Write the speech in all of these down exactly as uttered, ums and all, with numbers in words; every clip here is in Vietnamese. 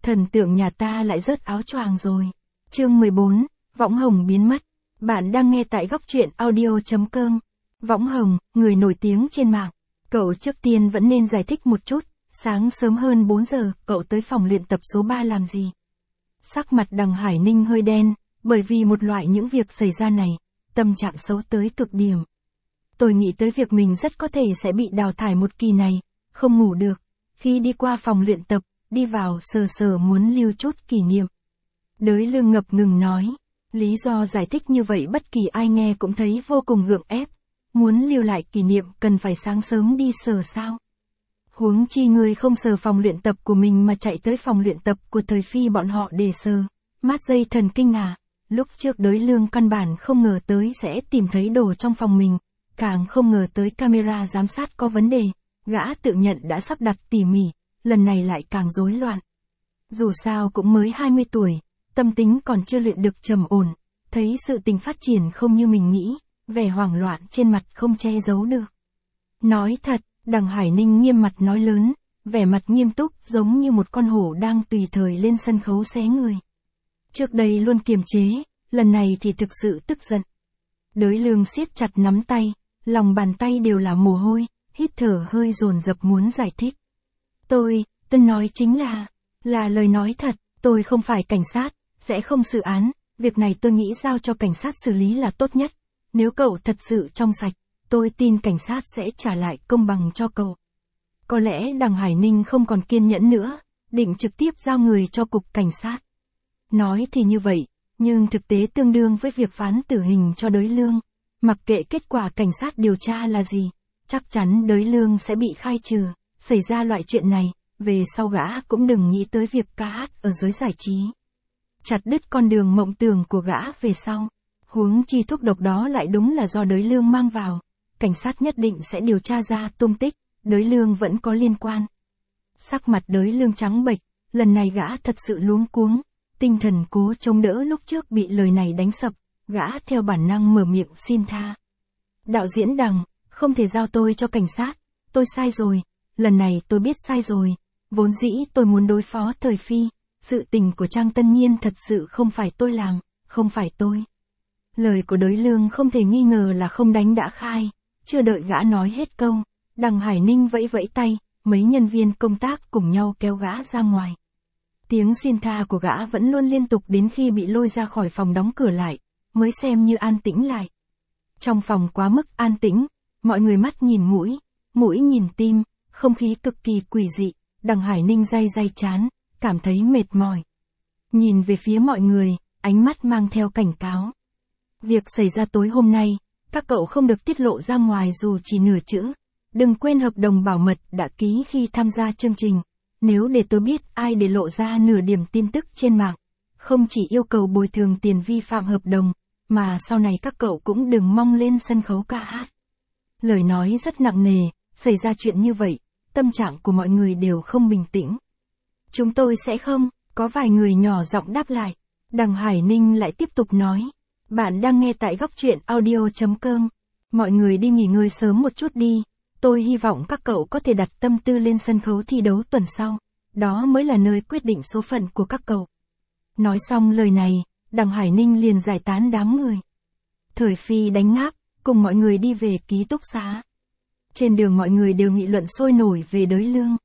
Thần tượng nhà ta lại rớt áo choàng rồi. Chương mười bốn, Võng Hồng biến mất. Bạn đang nghe tại góc truyện audio chấm com. Võng Hồng, người nổi tiếng trên mạng. Cậu trước tiên vẫn nên giải thích một chút, sáng sớm hơn bốn giờ, cậu tới phòng luyện tập số ba làm gì? Sắc mặt Đằng Hải Ninh hơi đen, bởi vì một loại những việc xảy ra này, tâm trạng xấu tới cực điểm. Tôi nghĩ tới việc mình rất có thể sẽ bị đào thải một kỳ này, không ngủ được. Khi đi qua phòng luyện tập, đi vào sờ sờ muốn lưu chút kỷ niệm. Đới Lương ngập ngừng nói, lý do giải thích như vậy bất kỳ ai nghe cũng thấy vô cùng gượng ép. Muốn lưu lại kỷ niệm cần phải sáng sớm đi sờ sao? Huống chi người không sờ phòng luyện tập của mình mà chạy tới phòng luyện tập của Thời Phi bọn họ để sờ. Mát dây thần kinh à? Lúc trước Đới Lương căn bản không ngờ tới sẽ tìm thấy đồ trong phòng mình, càng không ngờ tới camera giám sát có vấn đề. Gã tự nhận đã sắp đặt tỉ mỉ, lần này lại càng rối loạn. Dù sao cũng mới hai mươi tuổi, tâm tính còn chưa luyện được trầm ổn, thấy sự tình phát triển không như mình nghĩ, vẻ hoảng loạn trên mặt không che giấu được. Nói thật, Đằng Hải Ninh nghiêm mặt nói lớn, vẻ mặt nghiêm túc giống như một con hổ đang tùy thời lên sân khấu xé người. Trước đây luôn kiềm chế, lần này thì thực sự tức giận. Đới Lương siết chặt nắm tay, lòng bàn tay đều là mồ hôi, hít thở hơi dồn dập muốn giải thích. Tôi, tôi nói chính là, là lời nói thật, tôi không phải cảnh sát, sẽ không xử án, việc này tôi nghĩ giao cho cảnh sát xử lý là tốt nhất. Nếu cậu thật sự trong sạch, tôi tin cảnh sát sẽ trả lại công bằng cho cậu. Có lẽ Đằng Hải Ninh không còn kiên nhẫn nữa, định trực tiếp giao người cho cục cảnh sát. Nói thì như vậy, nhưng thực tế tương đương với việc phán tử hình cho Đới Lương. Mặc kệ kết quả cảnh sát điều tra là gì, chắc chắn Đới Lương sẽ bị khai trừ. Xảy ra loại chuyện này, về sau gã cũng đừng nghĩ tới việc ca hát ở giới giải trí. Chặt đứt con đường mộng tưởng của gã về sau. Huống chi thuốc độc đó lại đúng là do Đới Lương mang vào. Cảnh sát nhất định sẽ điều tra ra tung tích, Đới Lương vẫn có liên quan. Sắc mặt Đới Lương trắng bệch, lần này gã thật sự luống cuống. Tinh thần cố chống đỡ lúc trước bị lời này đánh sập, gã theo bản năng mở miệng xin tha. Đạo diễn Đằng, không thể giao tôi cho cảnh sát, tôi sai rồi, lần này tôi biết sai rồi, vốn dĩ tôi muốn đối phó Thời Phi, sự tình của Trang Tân Nhiên thật sự không phải tôi làm, không phải tôi. Lời của Đới Lương không thể nghi ngờ là không đánh đã khai, chưa đợi gã nói hết câu, Đằng Hải Ninh vẫy vẫy tay, mấy nhân viên công tác cùng nhau kéo gã ra ngoài. Tiếng xin tha của gã vẫn luôn liên tục đến khi bị lôi ra khỏi phòng đóng cửa lại, mới xem như an tĩnh lại. Trong phòng quá mức an tĩnh, mọi người mắt nhìn mũi, mũi nhìn tim, không khí cực kỳ quỷ dị, Đằng Hải Ninh day day chán, cảm thấy mệt mỏi. Nhìn về phía mọi người, ánh mắt mang theo cảnh cáo. Việc xảy ra tối hôm nay, các cậu không được tiết lộ ra ngoài dù chỉ nửa chữ. Đừng quên hợp đồng bảo mật đã ký khi tham gia chương trình. Nếu để tôi biết ai để lộ ra nửa điểm tin tức trên mạng, không chỉ yêu cầu bồi thường tiền vi phạm hợp đồng, mà sau này các cậu cũng đừng mong lên sân khấu ca hát. Lời nói rất nặng nề, xảy ra chuyện như vậy, tâm trạng của mọi người đều không bình tĩnh. Chúng tôi sẽ không, có vài người nhỏ giọng đáp lại. Đằng Hải Ninh lại tiếp tục nói. Bạn đang nghe tại góc truyện audio chấm com. Mọi người đi nghỉ ngơi sớm một chút đi. Tôi hy vọng các cậu có thể đặt tâm tư lên sân khấu thi đấu tuần sau. Đó mới là nơi quyết định số phận của các cậu. Nói xong lời này, Đằng Hải Ninh liền giải tán đám người. Thời Phi đánh ngáp, cùng mọi người đi về ký túc xá. Trên đường mọi người đều nghị luận sôi nổi về Đới Lương.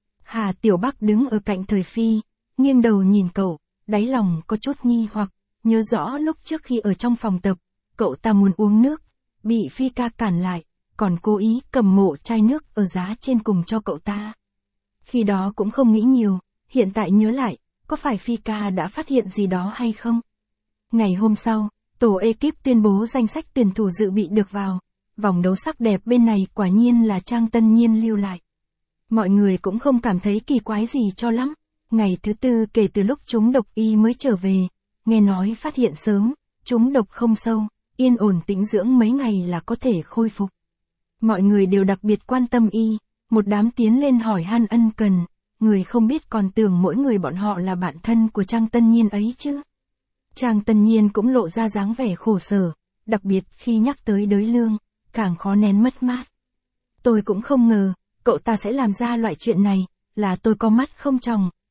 Hà Tiểu Bắc đứng ở cạnh Thời Phi, nghiêng đầu nhìn cậu, đáy lòng có chút nghi hoặc, nhớ rõ lúc trước khi ở trong phòng tập, cậu ta muốn uống nước, bị Phi ca cản lại, còn cố ý cầm mộ chai nước ở giá trên cùng cho cậu ta. Khi đó cũng không nghĩ nhiều, hiện tại nhớ lại, có phải Phi ca đã phát hiện gì đó hay không? Ngày hôm sau, tổ ekip tuyên bố danh sách tuyển thủ dự bị được vào. Vòng đấu sắc đẹp bên này quả nhiên là Trang Tân Nhiên lưu lại. Mọi người cũng không cảm thấy kỳ quái gì cho lắm. Ngày thứ tư kể từ lúc trúng độc y mới trở về, nghe nói phát hiện sớm, trúng độc không sâu, yên ổn tĩnh dưỡng mấy ngày là có thể khôi phục. Mọi người đều đặc biệt quan tâm y, một đám tiến lên hỏi han ân cần, người không biết còn tưởng mỗi người bọn họ là bạn thân của Trang Tân Nhiên ấy chứ. Trang Tân Nhiên cũng lộ ra dáng vẻ khổ sở, đặc biệt khi nhắc tới Đới Lương, càng khó nén mất mát. Tôi cũng không ngờ, cậu ta sẽ làm ra loại chuyện này, là tôi có mắt không tròng,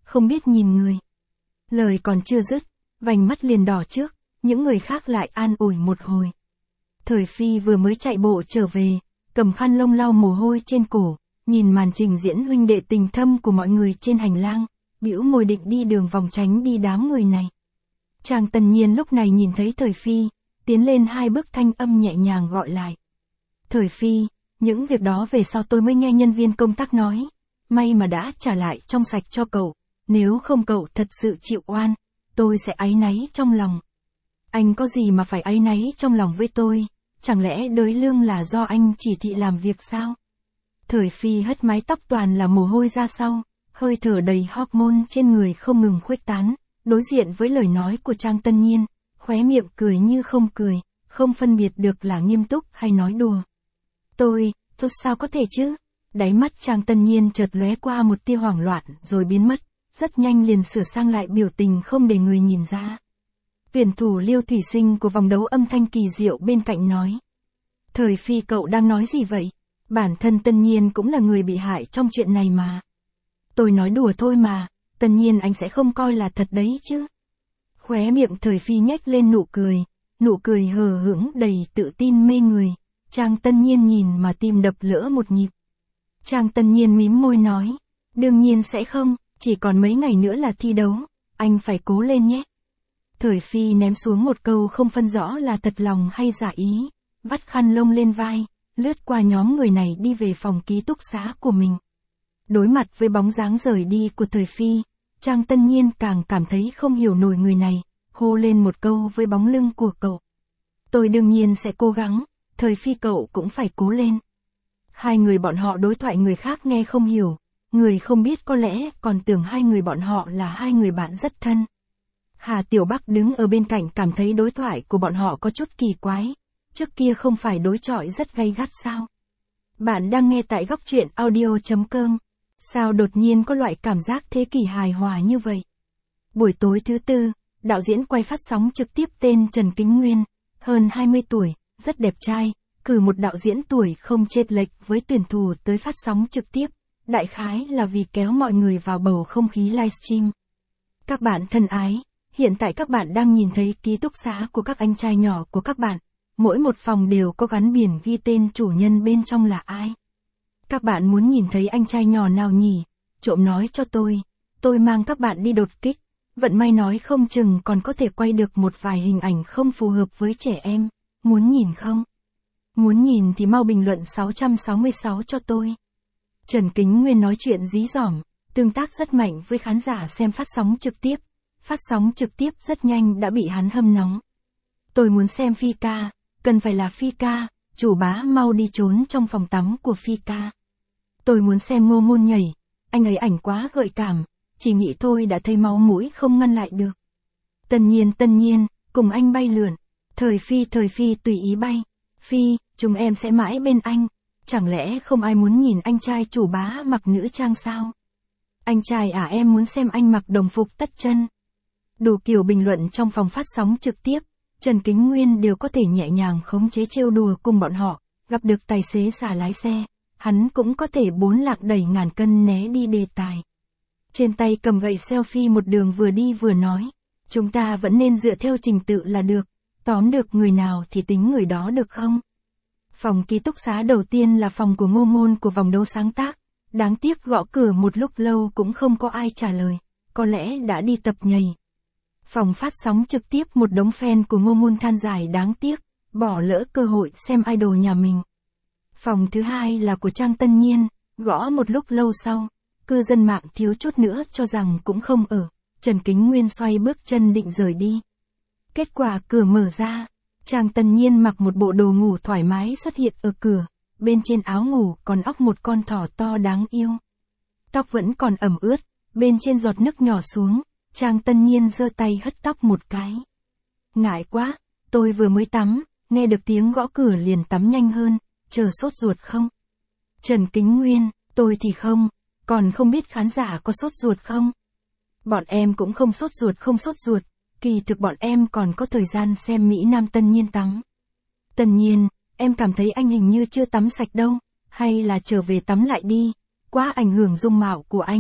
không biết nhìn người. Lời còn chưa dứt, vành mắt liền đỏ trước, những người khác lại an ủi một hồi. Thời Phi vừa mới chạy bộ trở về, cầm khăn lông lau mồ hôi trên cổ, nhìn màn trình diễn huynh đệ tình thâm của mọi người trên hành lang, bĩu môi định đi đường vòng tránh đi đám người này. Trang Tân Nhiên lúc này nhìn thấy Thời Phi, tiến lên hai bước thanh âm nhẹ nhàng gọi lại. Thời Phi, những việc đó về sau tôi mới nghe nhân viên công tác nói, may mà đã trả lại trong sạch cho cậu, nếu không cậu thật sự chịu oan, tôi sẽ áy náy trong lòng. Anh có gì mà phải áy náy trong lòng với tôi, chẳng lẽ đới lương là do anh chỉ thị làm việc sao? Thời Phi hất mái tóc toàn là mồ hôi ra sau, hơi thở đầy hormone trên người không ngừng khuếch tán, đối diện với lời nói của Trang Tân Nhiên, khóe miệng cười như không cười, không phân biệt được là nghiêm túc hay nói đùa. Tôi, tôi sao có thể chứ? Đáy mắt Trang Tân Nhiên chợt lóe qua một tia hoảng loạn rồi biến mất, rất nhanh liền sửa sang lại biểu tình không để người nhìn ra. Tuyển thủ Liêu Thủy Sinh của vòng đấu âm thanh kỳ diệu bên cạnh nói. Thời Phi cậu đang nói gì vậy? Bản thân Tân Nhiên cũng là người bị hại trong chuyện này mà. Tôi nói đùa thôi mà, Tân Nhiên anh sẽ không coi là thật đấy chứ. Khóe miệng Thời Phi nhếch lên nụ cười, nụ cười hờ hững đầy tự tin mê người. Trang Tân Nhiên nhìn mà tim đập lỡ một nhịp. Trang Tân Nhiên mím môi nói, đương nhiên sẽ không, chỉ còn mấy ngày nữa là thi đấu, anh phải cố lên nhé. Thời Phi ném xuống một câu không phân rõ là thật lòng hay giả ý, vắt khăn lông lên vai, lướt qua nhóm người này đi về phòng ký túc xá của mình. Đối mặt với bóng dáng rời đi của Thời Phi, Trang Tân Nhiên càng cảm thấy không hiểu nổi người này, hô lên một câu với bóng lưng của cậu. Tôi đương nhiên sẽ cố gắng, Thời Phi cậu cũng phải cố lên. Hai người bọn họ đối thoại người khác nghe không hiểu, người không biết có lẽ còn tưởng hai người bọn họ là hai người bạn rất thân. Hà Tiểu Bắc đứng ở bên cạnh cảm thấy đối thoại của bọn họ có chút kỳ quái, trước kia không phải đối chọi rất gay gắt sao? Bạn đang nghe tại góc truyện audio chấm com, sao đột nhiên có loại cảm giác thế kỷ hài hòa như vậy? Buổi tối thứ tư, đạo diễn quay phát sóng trực tiếp tên Trần Kính Nguyên, hơn hai mươi tuổi, rất đẹp trai, cử một đạo diễn tuổi không chênh lệch với tuyển thủ tới phát sóng trực tiếp, đại khái là vì kéo mọi người vào bầu không khí livestream. Các bạn thân ái, hiện tại các bạn đang nhìn thấy ký túc xá của các anh trai nhỏ của các bạn, mỗi một phòng đều có gắn biển ghi tên chủ nhân bên trong là ai. Các bạn muốn nhìn thấy anh trai nhỏ nào nhỉ? Trộm nói cho tôi, tôi mang các bạn đi đột kích, vận may nói không chừng còn có thể quay được một vài hình ảnh không phù hợp với trẻ em, muốn nhìn không? Muốn nhìn thì mau bình luận sáu trăm sáu mươi sáu cho tôi. Trần Kính Nguyên nói chuyện dí dỏm, tương tác rất mạnh với khán giả xem phát sóng trực tiếp. Phát sóng trực tiếp rất nhanh đã bị hắn hâm nóng. Tôi muốn xem Phi ca, cần phải là Phi ca, chủ bá mau đi trốn trong phòng tắm của Phi ca. Tôi muốn xem Ngô Ngôn nhảy, anh ấy ảnh quá gợi cảm, chỉ nghĩ thôi đã thấy máu mũi không ngăn lại được. Tân Nhiên Tân Nhiên, cùng anh bay lượn, Thời Phi Thời Phi tùy ý bay, Phi, chúng em sẽ mãi bên anh, chẳng lẽ không ai muốn nhìn anh trai chủ bá mặc nữ trang sao? Anh trai à em muốn xem anh mặc đồng phục tất chân. Đủ kiểu bình luận trong phòng phát sóng trực tiếp, Trần Kính Nguyên đều có thể nhẹ nhàng khống chế trêu đùa cùng bọn họ, gặp được tài xế xả lái xe, hắn cũng có thể bốn lạc đẩy ngàn cân né đi đề tài. Trên tay cầm gậy selfie một đường vừa đi vừa nói, chúng ta vẫn nên dựa theo trình tự là được, tóm được người nào thì tính người đó được không? Phòng ký túc xá đầu tiên là phòng của Ngô Ngôn của vòng đấu sáng tác, đáng tiếc gõ cửa một lúc lâu cũng không có ai trả lời, có lẽ đã đi tập nhảy. Phòng phát sóng trực tiếp một đống fan của Ngô Ngôn than dài đáng tiếc, bỏ lỡ cơ hội xem idol nhà mình. Phòng thứ hai là của Trang Tân Nhiên, gõ một lúc lâu sau, cư dân mạng thiếu chút nữa cho rằng cũng không ở, Trần Kính Nguyên xoay bước chân định rời đi. Kết quả cửa mở ra, Trang Tân Nhiên mặc một bộ đồ ngủ thoải mái xuất hiện ở cửa, bên trên áo ngủ còn óc một con thỏ to đáng yêu. Tóc vẫn còn ẩm ướt, bên trên giọt nước nhỏ xuống. Trang Tân Nhiên giơ tay hất tóc một cái. Ngại quá, tôi vừa mới tắm, nghe được tiếng gõ cửa liền tắm nhanh hơn, chờ sốt ruột không? Trần Kính Nguyên, tôi thì không, còn không biết khán giả có sốt ruột không? Bọn em cũng không sốt ruột không sốt ruột, kỳ thực bọn em còn có thời gian xem Mỹ Nam Tân Nhiên tắm. Tân Nhiên, em cảm thấy anh hình như chưa tắm sạch đâu, hay là trở về tắm lại đi, quá ảnh hưởng dung mạo của anh.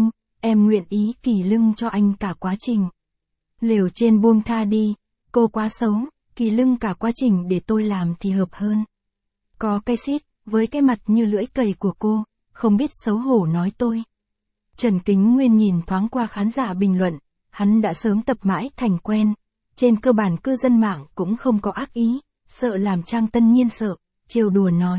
em nguyện ý kỳ lưng cho anh cả quá trình. Lều trên buông tha đi, cô quá xấu, kỳ lưng cả quá trình để tôi làm thì hợp hơn. Có cái xít, với cái mặt như lưỡi cầy của cô, không biết xấu hổ nói tôi. Trần Kính Nguyên nhìn thoáng qua khán giả bình luận, hắn đã sớm tập mãi thành quen. Trên cơ bản cư dân mạng cũng không có ác ý, sợ làm Trang Tân Nhiên sợ, trêu đùa nói.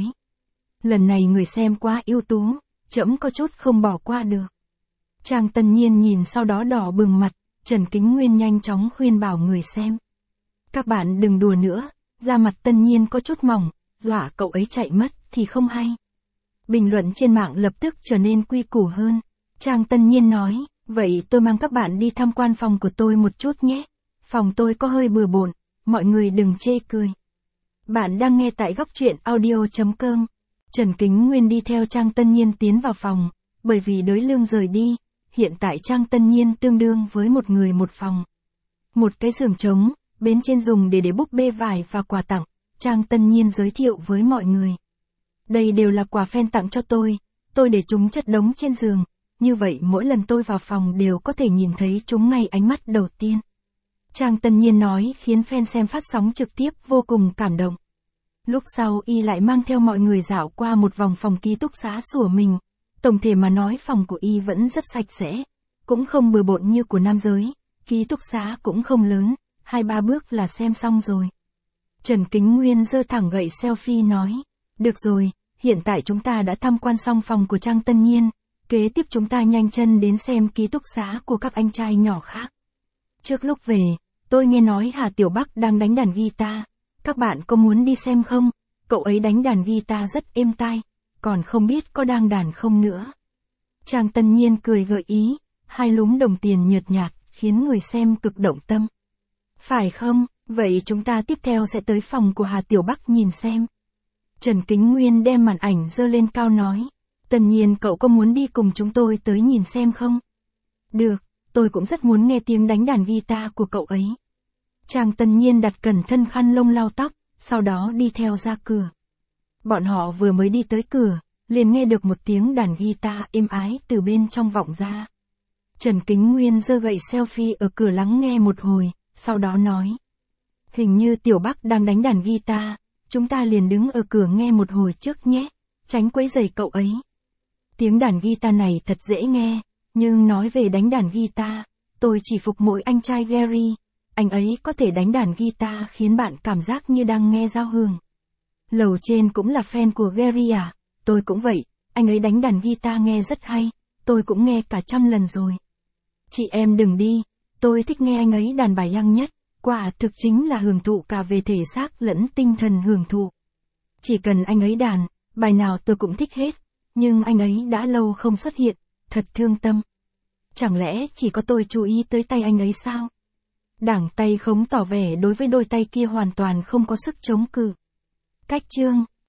Lần này người xem quá ưu tú, trẫm có chút không bỏ qua được. Trang Tân Nhiên nhìn sau đó đỏ bừng mặt, Trần Kính Nguyên nhanh chóng khuyên bảo người xem. Các bạn đừng đùa nữa, da mặt Tân Nhiên có chút mỏng, dọa cậu ấy chạy mất thì không hay. Bình luận trên mạng lập tức trở nên quy củ hơn. Trang Tân Nhiên nói, vậy tôi mang các bạn đi tham quan phòng của tôi một chút nhé. Phòng tôi có hơi bừa bộn, mọi người đừng chê cười. Bạn đang nghe tại góc truyện audio chấm com. Trần Kính Nguyên đi theo Trang Tân Nhiên tiến vào phòng, bởi vì Đới Lương rời đi, hiện tại Trang Tân Nhiên tương đương với một người một phòng. Một cái giường trống, bên trên dùng để để búp bê vải và quà tặng, Trang Tân Nhiên giới thiệu với mọi người. Đây đều là quà fan tặng cho tôi, tôi để chúng chất đống trên giường, như vậy mỗi lần tôi vào phòng đều có thể nhìn thấy chúng ngay ánh mắt đầu tiên. Trang Tân Nhiên nói khiến fan xem phát sóng trực tiếp vô cùng cảm động. Lúc sau y lại mang theo mọi người dạo qua một vòng phòng ký túc xá của mình. Tổng thể mà nói phòng của y vẫn rất sạch sẽ, cũng không bừa bộn như của nam giới, ký túc xá cũng không lớn, hai ba bước là xem xong rồi. Trần Kính Nguyên giơ thẳng gậy selfie nói, được rồi, hiện tại chúng ta đã tham quan xong phòng của Trang Tân Nhiên, kế tiếp chúng ta nhanh chân đến xem ký túc xá của các anh trai nhỏ khác. Trước lúc về, tôi nghe nói Hà Tiểu Bắc đang đánh đàn guitar, các bạn có muốn đi xem không? Cậu ấy đánh đàn guitar rất êm tai, còn không biết có đang đàn không nữa. Trang Tân Nhiên cười gợi ý, hai lúm đồng tiền nhợt nhạt, khiến người xem cực động tâm. Phải không, vậy chúng ta tiếp theo sẽ tới phòng của Hà Tiểu Bắc nhìn xem. Trần Kính Nguyên đem màn ảnh giơ lên cao nói, Tân Nhiên cậu có muốn đi cùng chúng tôi tới nhìn xem không? Được, tôi cũng rất muốn nghe tiếng đánh đàn guitar của cậu ấy. Trang Tân Nhiên đặt cẩn thân khăn lông lau tóc, sau đó đi theo ra cửa. Bọn họ vừa mới đi tới cửa, liền nghe được một tiếng đàn guitar êm ái từ bên trong vọng ra. Trần Kính Nguyên giơ gậy selfie ở cửa lắng nghe một hồi, sau đó nói. Hình như Tiểu Bắc đang đánh đàn guitar, chúng ta liền đứng ở cửa nghe một hồi trước nhé, tránh quấy rầy cậu ấy. Tiếng đàn guitar này thật dễ nghe, nhưng nói về đánh đàn guitar, tôi chỉ phục mỗi anh trai Gary, anh ấy có thể đánh đàn guitar khiến bạn cảm giác như đang nghe giao hưởng. Lầu trên cũng là fan của Gary à, tôi cũng vậy, anh ấy đánh đàn guitar nghe rất hay, tôi cũng nghe cả trăm lần rồi. Chị em đừng đi, tôi thích nghe anh ấy đàn bài Young nhất, quả thực chính là hưởng thụ cả về thể xác lẫn tinh thần hưởng thụ. Chỉ cần anh ấy đàn, bài nào tôi cũng thích hết, nhưng anh ấy đã lâu không xuất hiện, thật thương tâm. Chẳng lẽ chỉ có tôi chú ý tới tay anh ấy sao? Đảng tay khống tỏ vẻ đối với đôi tay kia hoàn toàn không có sức chống cự. Cách chương